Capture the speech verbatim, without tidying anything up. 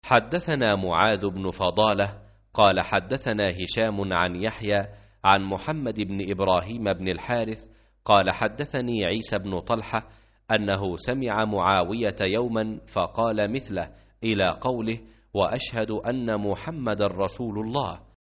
حدثنا معاذ بن فضالة قال حدثنا هشام عن يحيى عن محمد بن إبراهيم بن الحارث قال حدثني عيسى بن طلحة أنه سمع معاوية يوما فقال مثله إلى قوله: وأشهد أن محمد رسول الله.